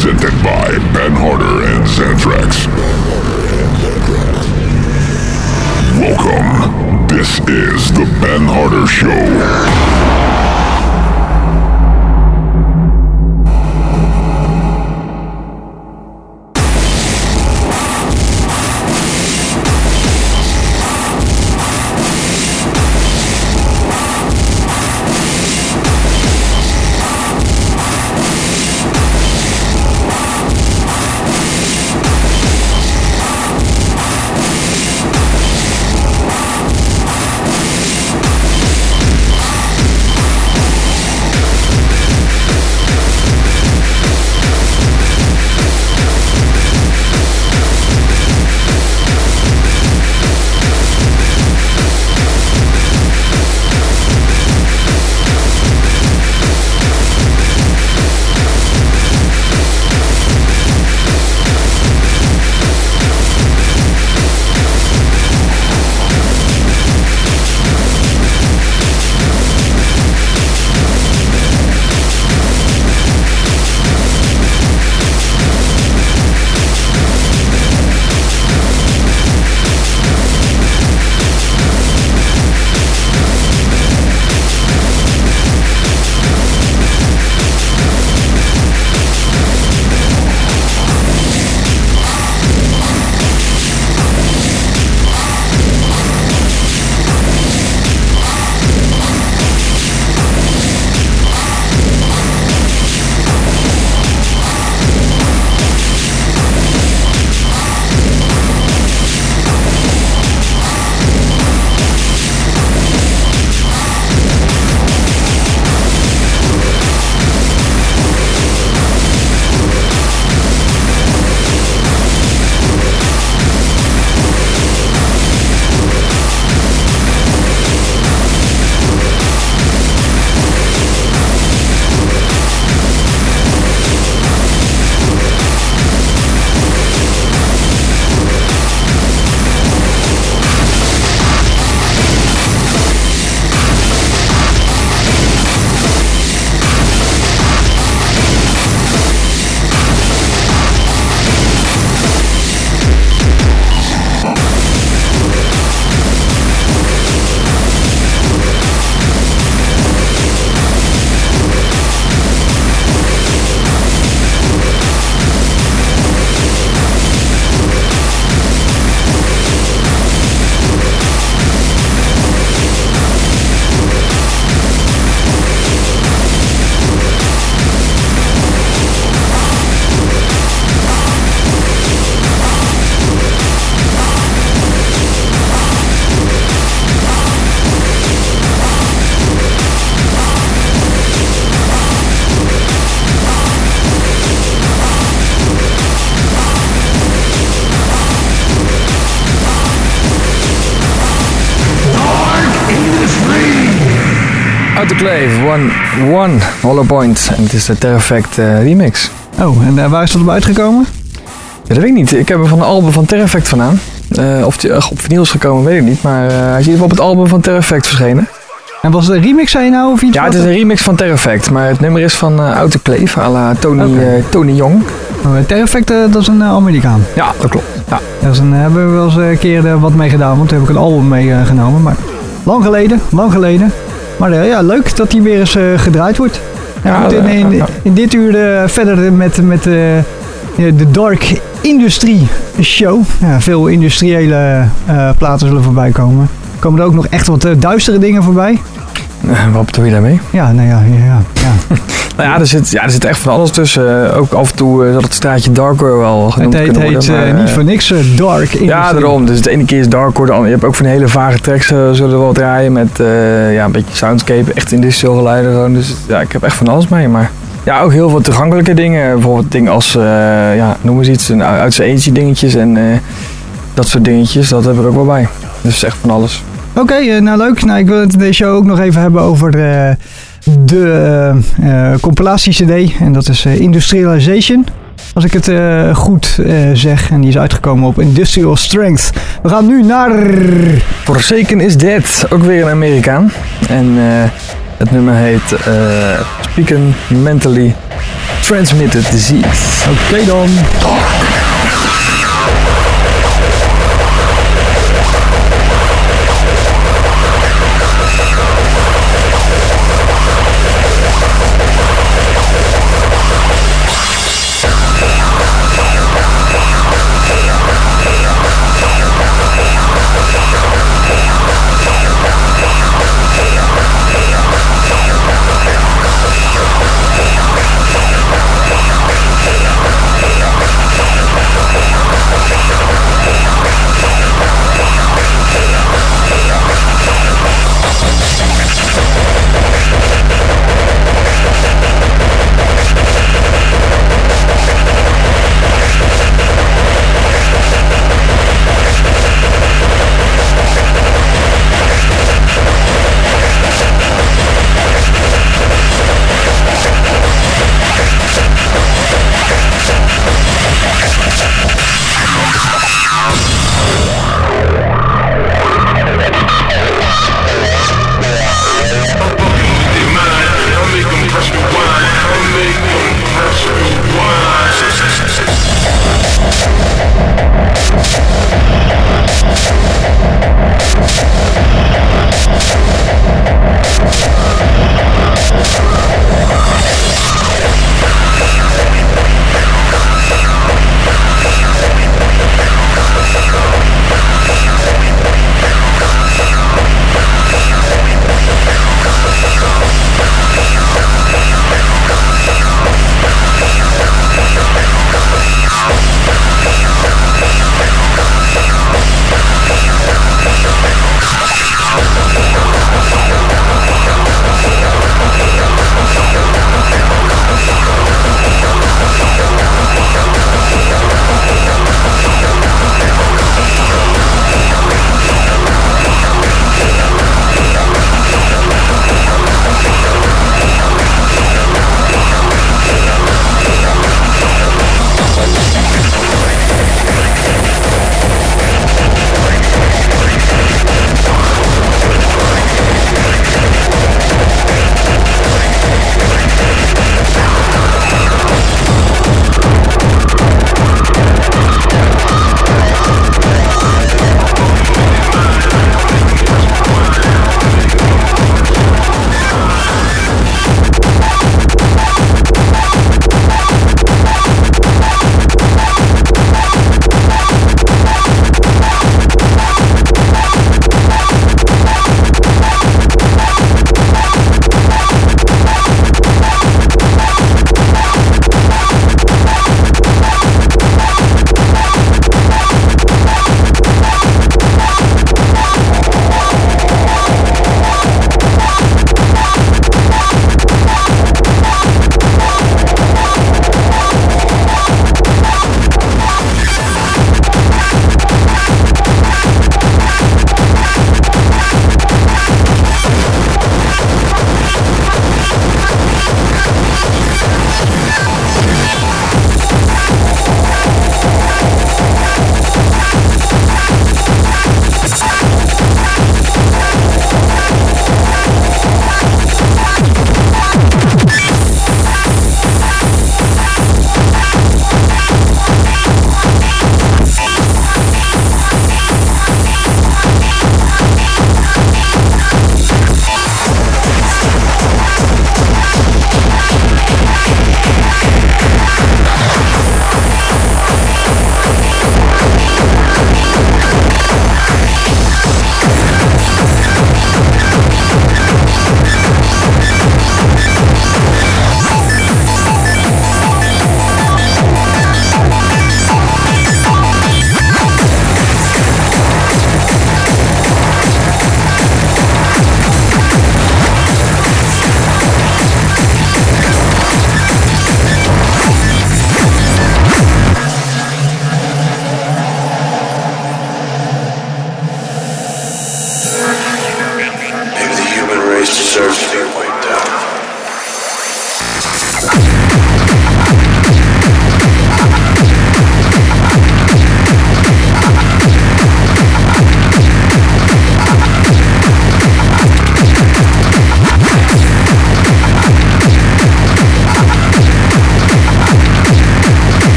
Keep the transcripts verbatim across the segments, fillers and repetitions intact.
Presented by Ben Harder and Xantrax. Welcome. This is the Ben Harder Show. Autoclave, One, One, Hollow Point. En het is de Terrafect uh, remix. Oh, en uh, waar is dat op uitgekomen? Ja, dat weet ik niet. Ik heb er van de album van Terrafect vandaan. Uh, of die uh, op vinyl is gekomen, weet ik niet. Maar uh, hij is in ieder geval op het album van Terrafect verschenen. En was het een remix, zei je nou? Of iets ja, het is een remix van Terrafect. Maar het nummer is van uh, Autoclave, à la Tony, okay. uh, Tony Young. Oh, Terrafect, uh, dat is een uh, Amerikaan. Ja, dat klopt. Ja. Daar uh, hebben we wel eens een keer uh, wat mee gedaan. Want toen heb ik een album meegenomen. Uh, maar lang geleden, lang geleden. Maar uh, ja, leuk dat die weer eens uh, gedraaid wordt. Ja, we moeten in, in, in dit uur uh, verder met, met uh, de Dark Industrie Show. Ja, veel industriële uh, platen zullen voorbij komen. Komen er ook nog echt wat uh, duistere dingen voorbij? Uh, wat bedoel je daarmee? Ja, nou ja, ja, ja. ja. nou ja, er zit, ja, er zit echt van alles tussen. Uh, ook af en toe uh, dat het straatje Darkcore wel genoemd het heet, kunnen worden. Het heet uh, niet voor niks uh, Dark Industrie. Ja, daarom. Dus de ene keer is Darkcore, de andere. Je hebt ook van hele vage tracks uh, zullen we wel draaien met uh, ja, een beetje soundscape, echt industrieel geluiden. Dus ja, ik heb echt van alles mee, maar... Ja, ook heel veel toegankelijke dingen. Bijvoorbeeld dingen als, uh, ja, noem eens iets, uit zijn eentje dingetjes en uh, dat soort dingetjes. Dat heb ik ook wel bij. Dus echt van alles. Oké, okay, uh, nou leuk. Nou, ik wil het in deze show ook nog even hebben over uh, de uh, uh, compilatie-C D. En dat is uh, Industrialization. Als ik het uh, goed uh, zeg. En die is uitgekomen op Industrial Strength. We gaan nu naar... Forsaken is Dead. Ook weer een Amerikaan. En... Uh, Het nummer heet uh, Speaking Mentally Transmitted Disease. Oké okay dan.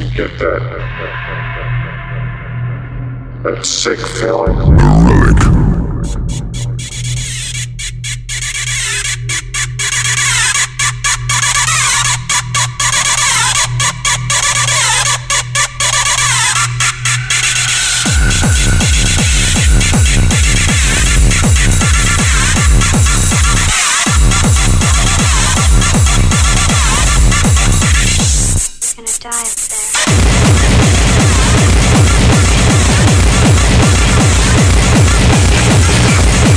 Get that? That sick feeling. The relic. Die up there.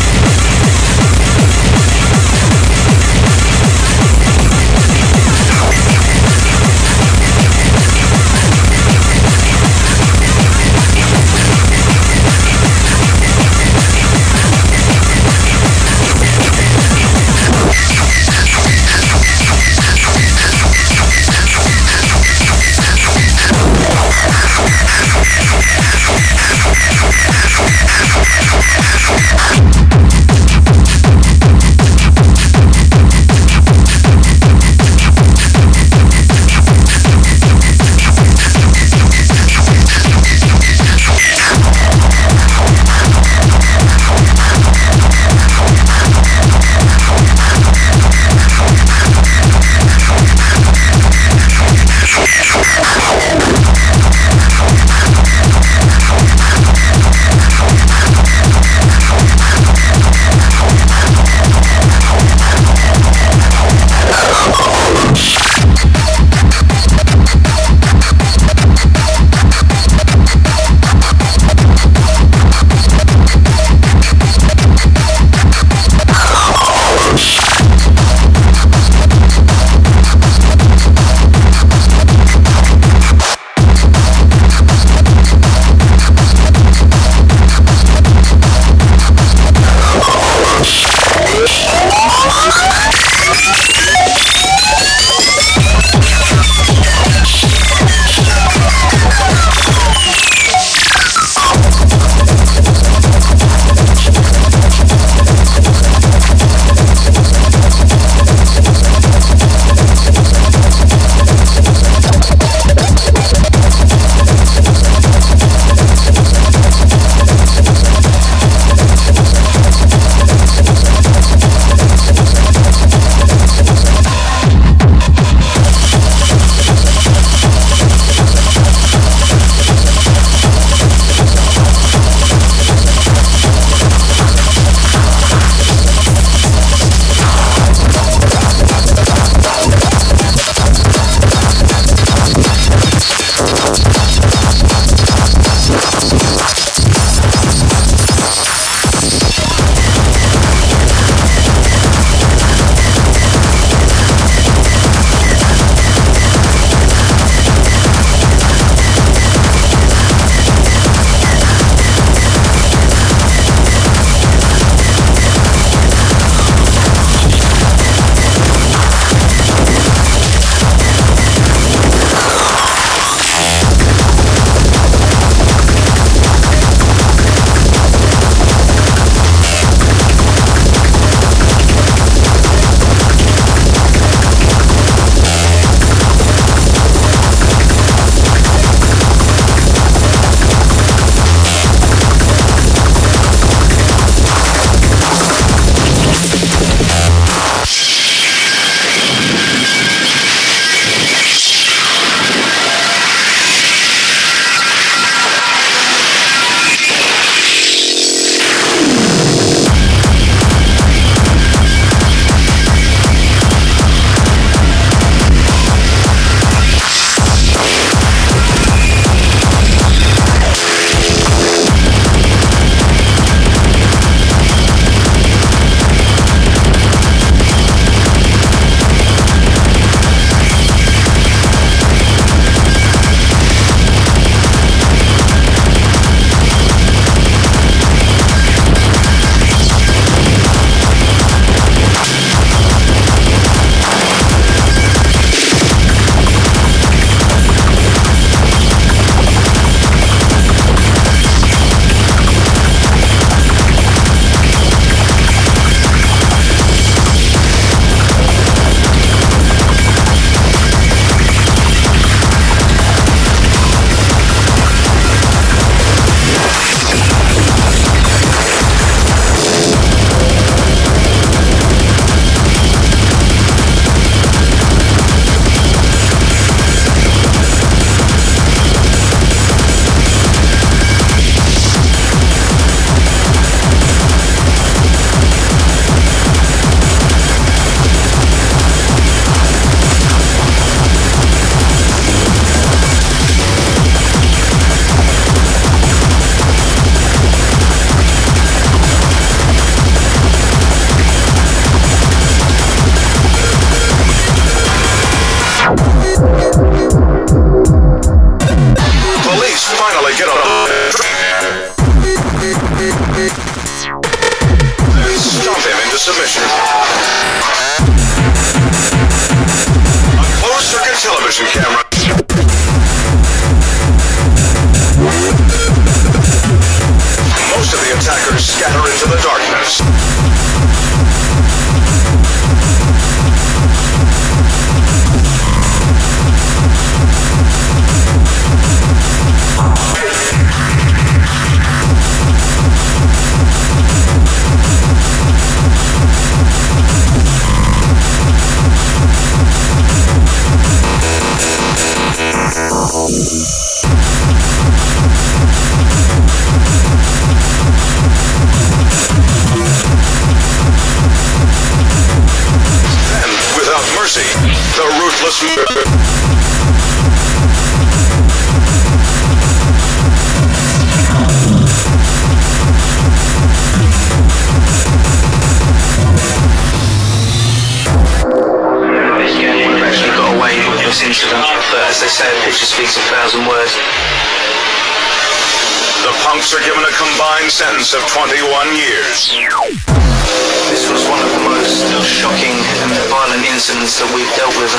get a then stomp him into submission. A closed-circuit television camera. Most of the attackers scatter into the darkness. The ruthless murder. We've actually got away with this incident, but as they say, a picture speaks a thousand words. The punks are given a combined sentence of twenty-one years. This was one of the most shocking and violent incidents that we've dealt with.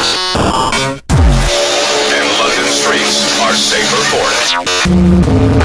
And London streets are safer for it.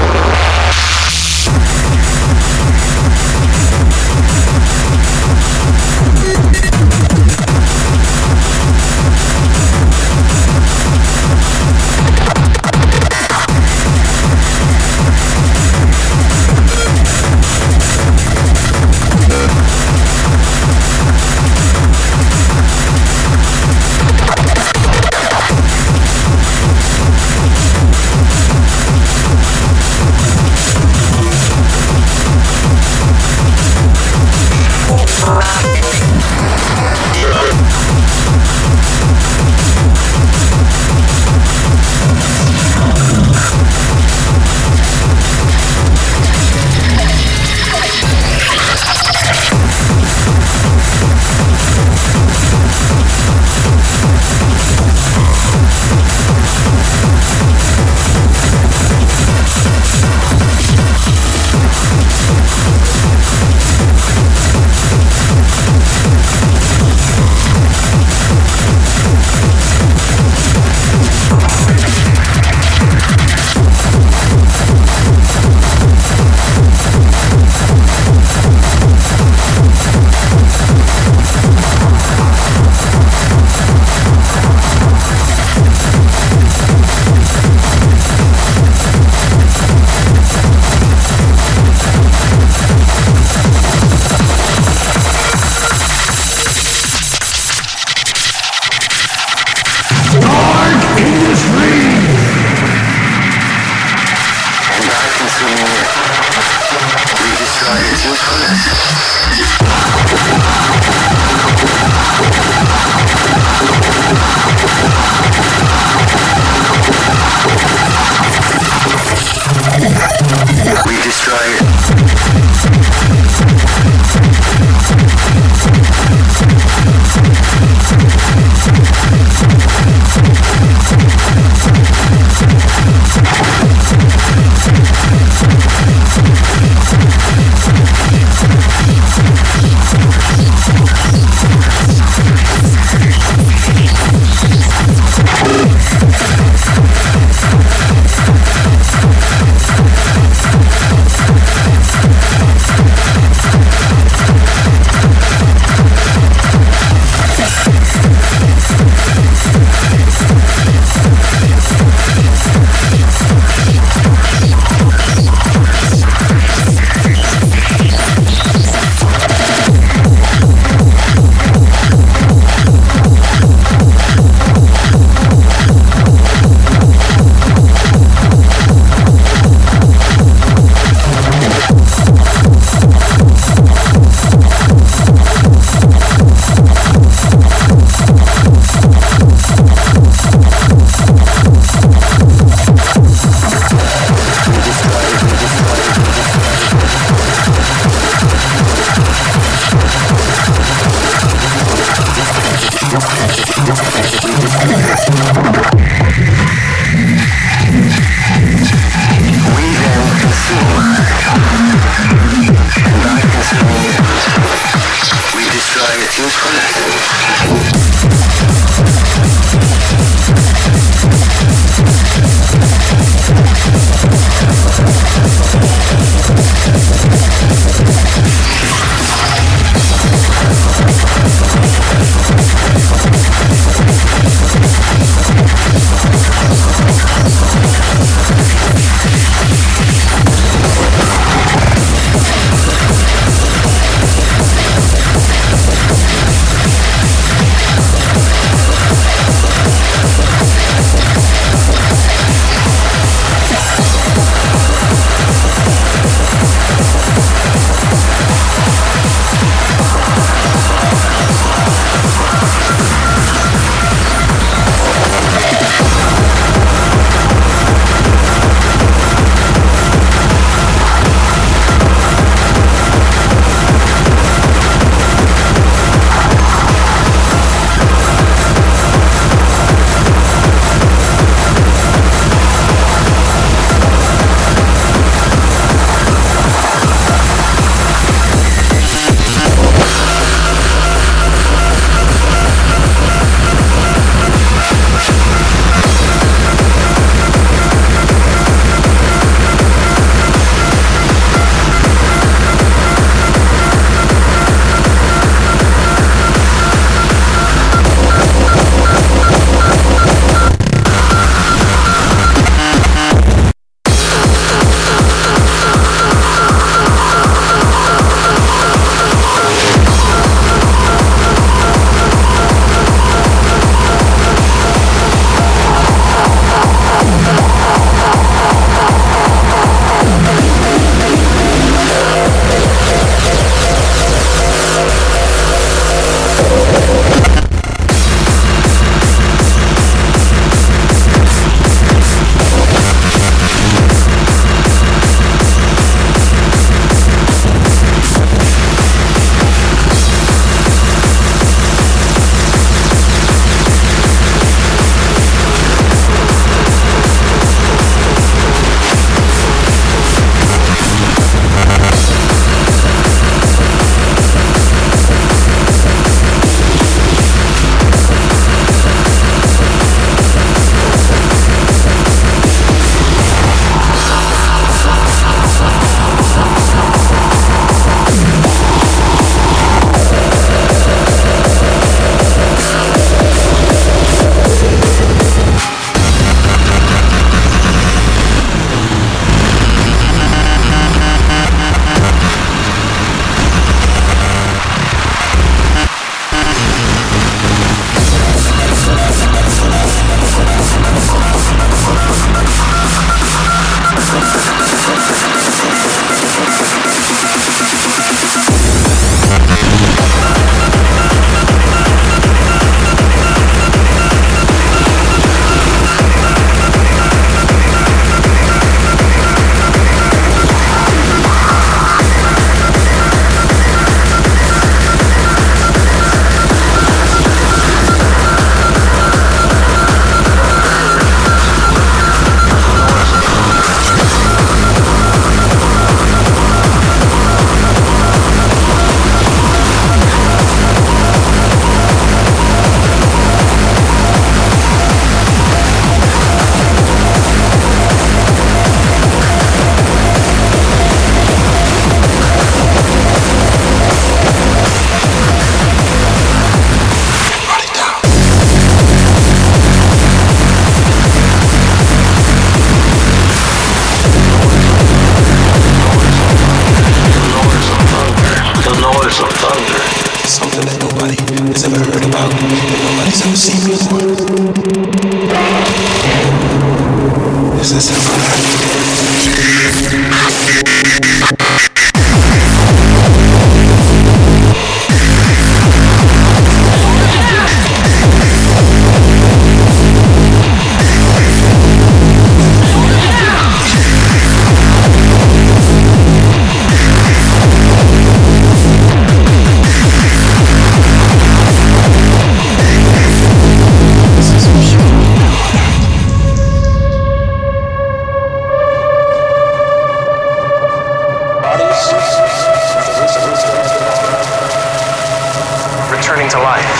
to life.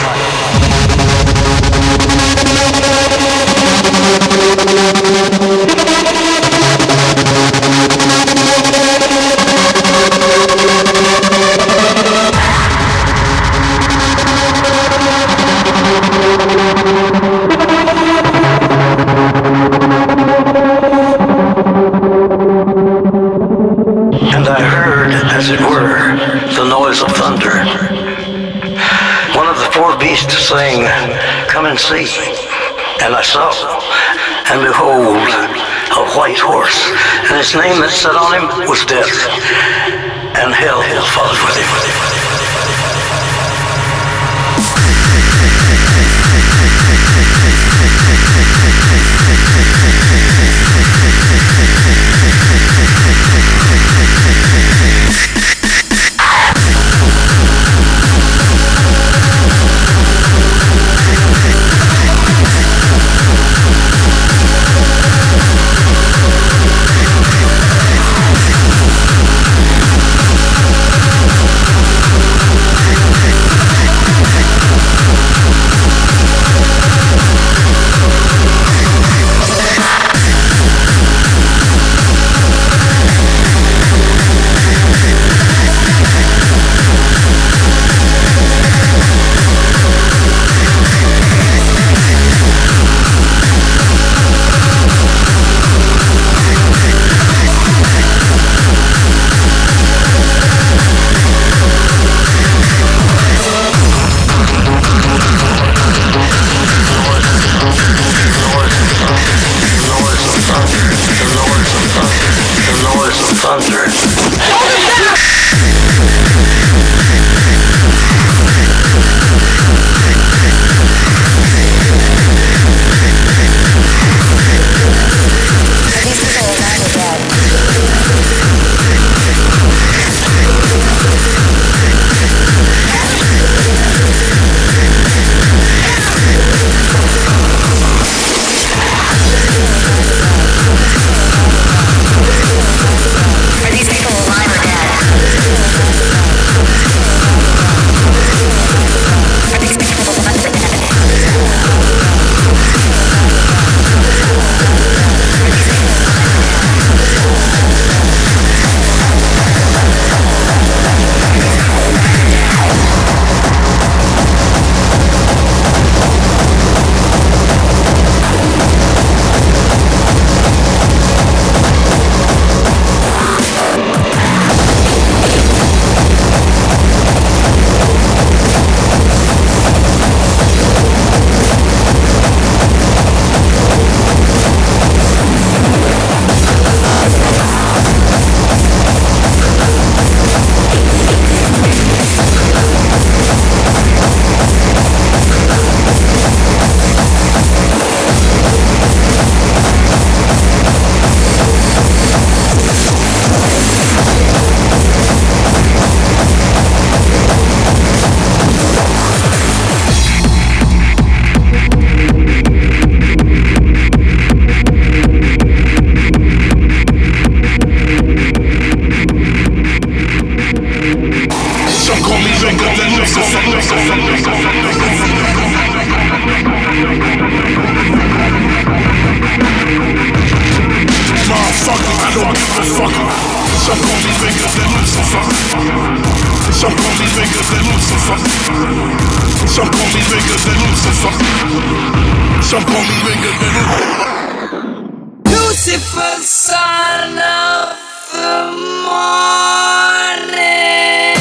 And I heard, as it were, the noise of thunder. One of the four beasts saying, "Come and see." And I saw, and behold, a white horse, and his name that sat on him was Death, and hell followed with him. Lucifer, son of the morning.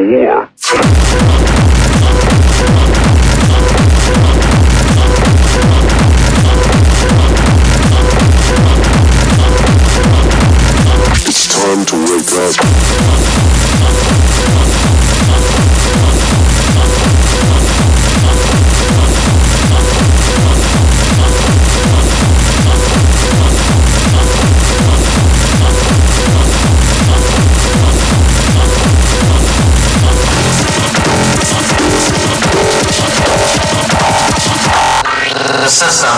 yeah. It's time to wake up. System.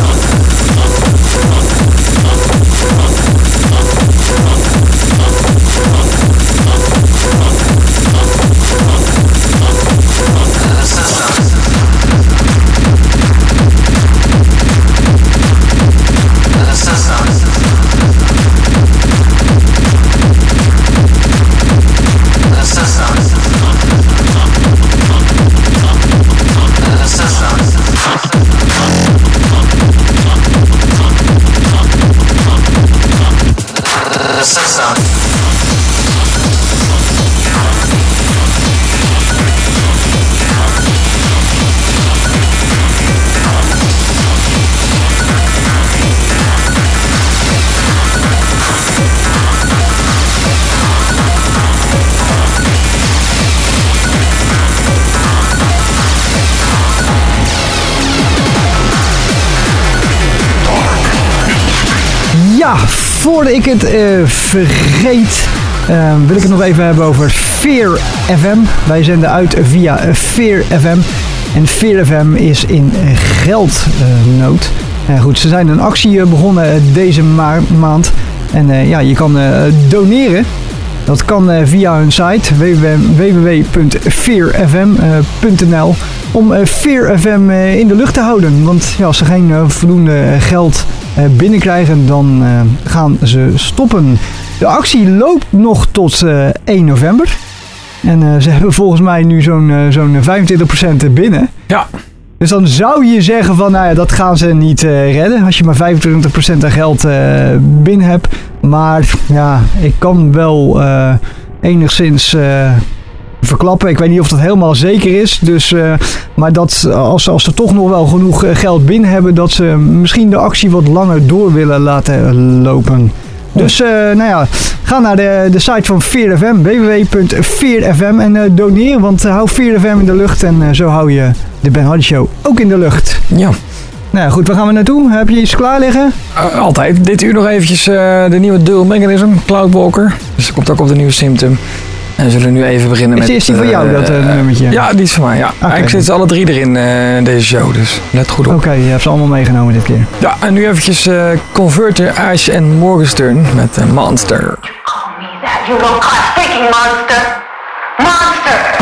Ja, voordat ik het uh, vergeet, uh, wil ik het nog even hebben over Fear F M. Wij zenden uit via Fear F M. En Fear F M is in geldnood. Uh, goed, ze zijn een actie begonnen deze ma- maand. En uh, ja, je kan uh, doneren. Dat kan uh, via hun site w w w punt fear f m punt n l om uh, Fear F M uh, in de lucht te houden. Want ja, als ze geen uh, voldoende geld uh, binnenkrijgen, dan uh, gaan ze stoppen. De actie loopt nog tot uh, één november. En uh, ze hebben volgens mij nu zo'n, uh, zo'n vijfentwintig procent binnen. Ja. Dus dan zou je zeggen van, nou ja, dat gaan ze niet uh, redden. Als je maar vijfentwintig procent aan geld uh, binnen hebt. Maar ja, ik kan wel uh, enigszins uh, verklappen. Ik weet niet of dat helemaal zeker is. Dus, uh, maar dat als, als ze toch nog wel genoeg geld binnen hebben, dat ze misschien de actie wat langer door willen laten lopen. Dus uh, nou ja, ga naar de, de site van Fear F M, w w w punt fear f m en uh, doneer, want uh, hou Fear F M in de lucht en uh, zo hou je de Ben Hardy Show ook in de lucht. Ja. Nou ja, goed, waar gaan we naartoe? Heb je iets klaar liggen? Uh, altijd. Dit uur nog eventjes uh, de nieuwe Dual Mechanism, Cloudwalker. Dus dat komt ook op de nieuwe Symptom. En we zullen nu even beginnen is met... Is die uh, van jou, dat uh, nummertje? Ja, die is van mij, ja. Okay. Ik zit ze alle drie erin, uh, deze show, dus let goed op. Oké, okay, je hebt ze allemaal meegenomen dit keer. Ja, en nu eventjes uh, Converter, Ash en Morgenstern met uh, Monster. Call me that, you low-class freaking monster! Monster!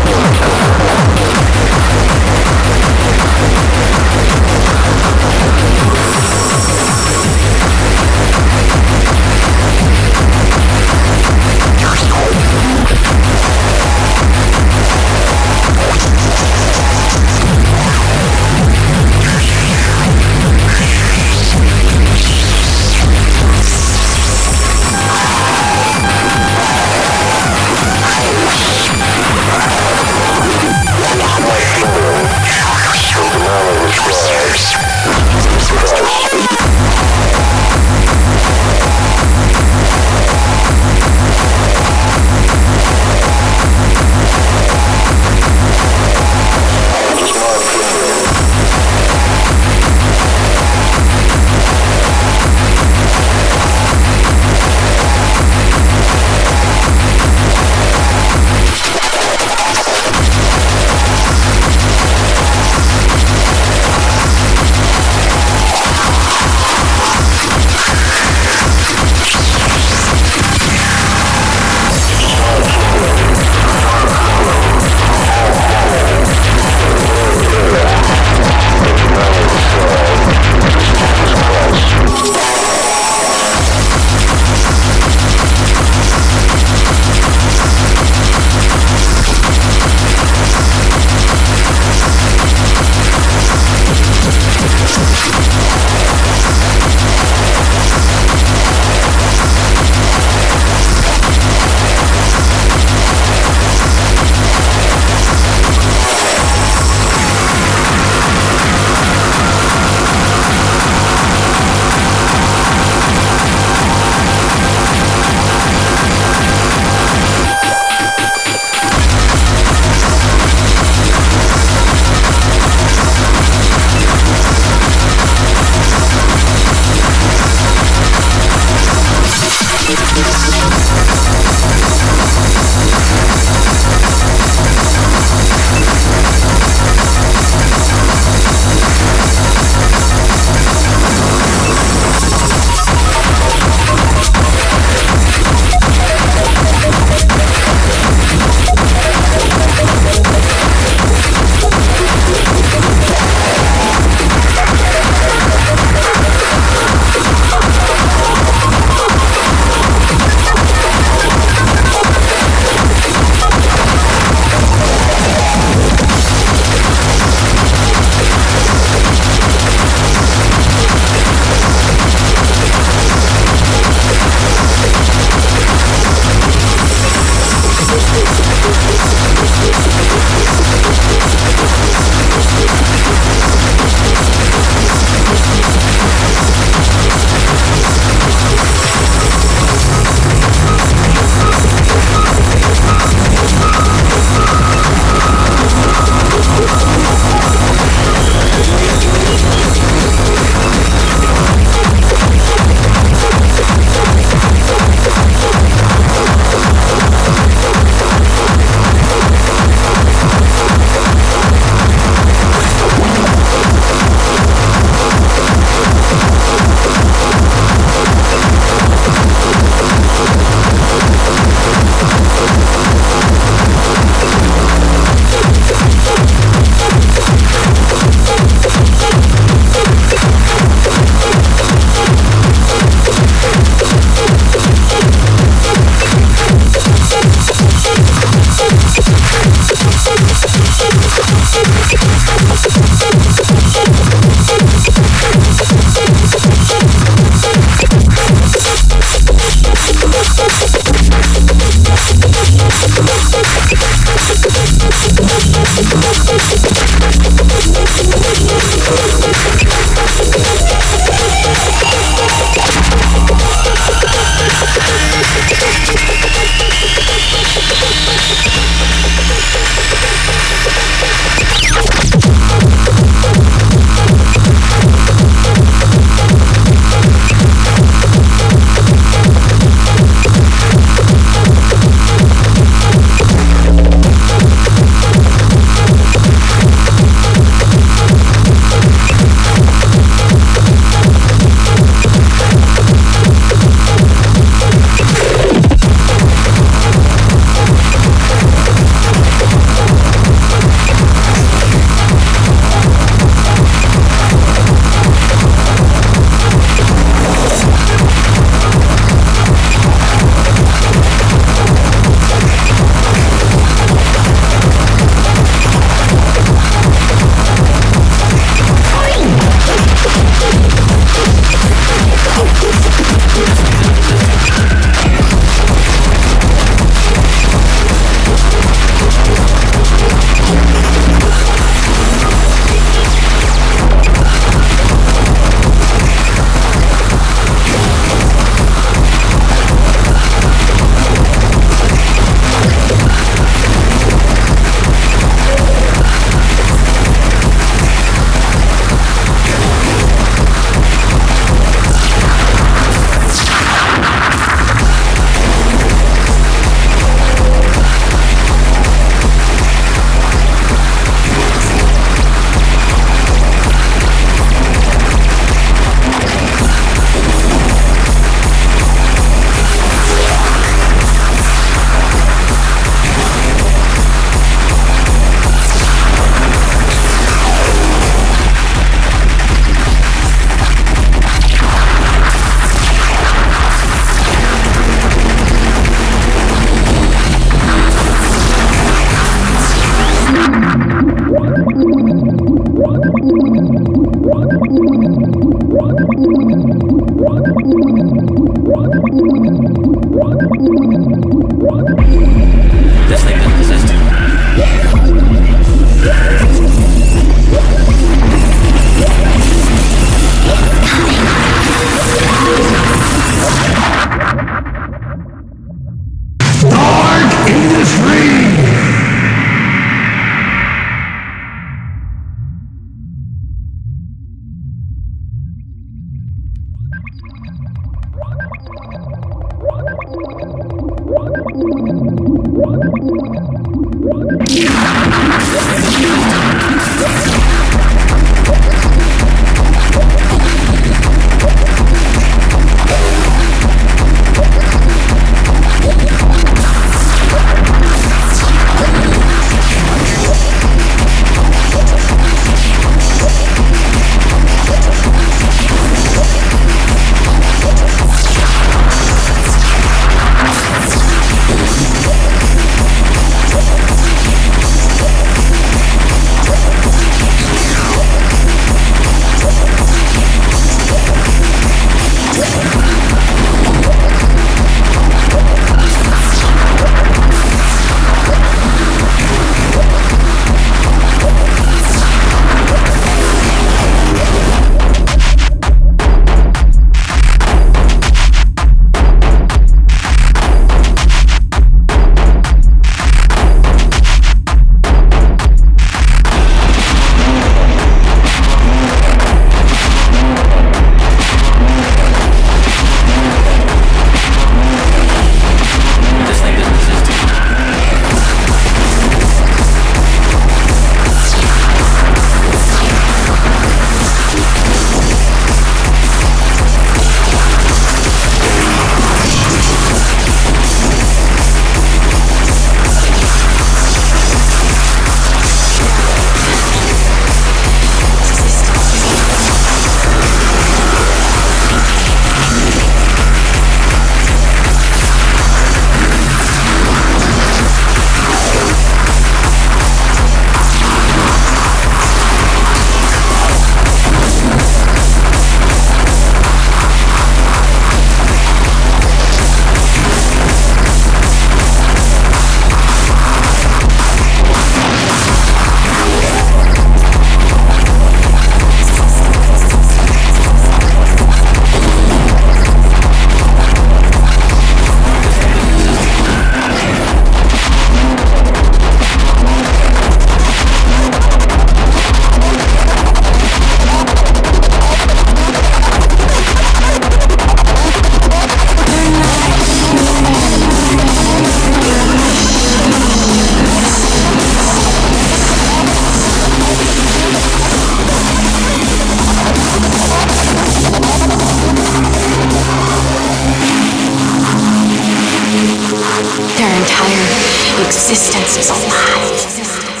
Their entire existence is a lie.